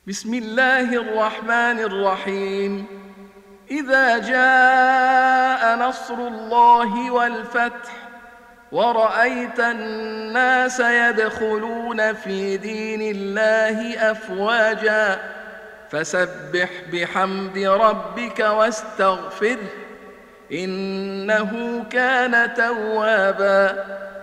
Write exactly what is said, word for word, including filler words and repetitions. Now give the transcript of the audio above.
بسم الله الرحمن الرحيم. إذا جاء نصر الله والفتح ورأيت الناس يدخلون في دين الله أفواجا فسبح بحمد ربك واستغفره إنه كان توابا.